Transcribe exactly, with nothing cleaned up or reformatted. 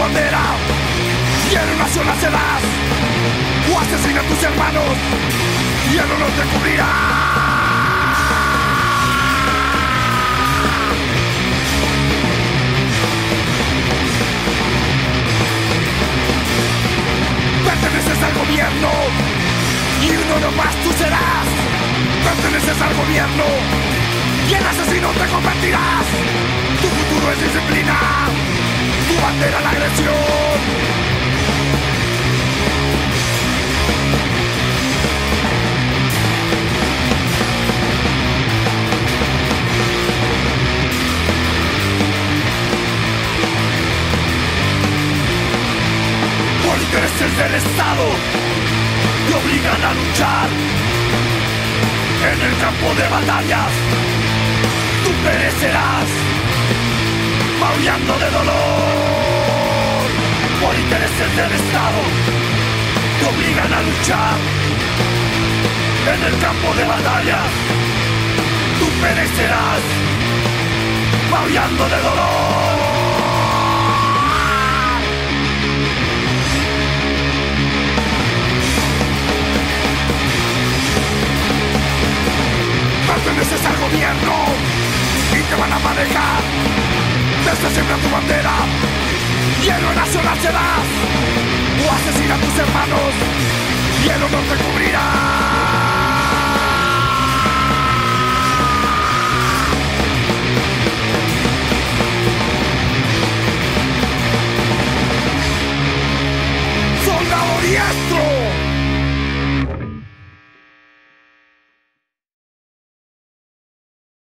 bandera y en una sola serás. O asesina a tus hermanos y el honor te cubrirá. Perteneces al gobierno y uno no más tú serás. Perteneces al gobierno y en asesino te convertirás. Tu futuro es disciplina, tu bandera la agresión. Por intereses del Estado te obligan a luchar. En el campo de batallas tú perecerás, maullando de dolor. Por intereses del Estado te obligan a luchar. En el campo de batallas tú perecerás, maullando de dolor. Perteneces al gobierno y te van a manejar. Desde siempre a tu bandera y el héroe nacional serás. O asesina a tus hermanos y el honor te cubrirá. Soldado diestro.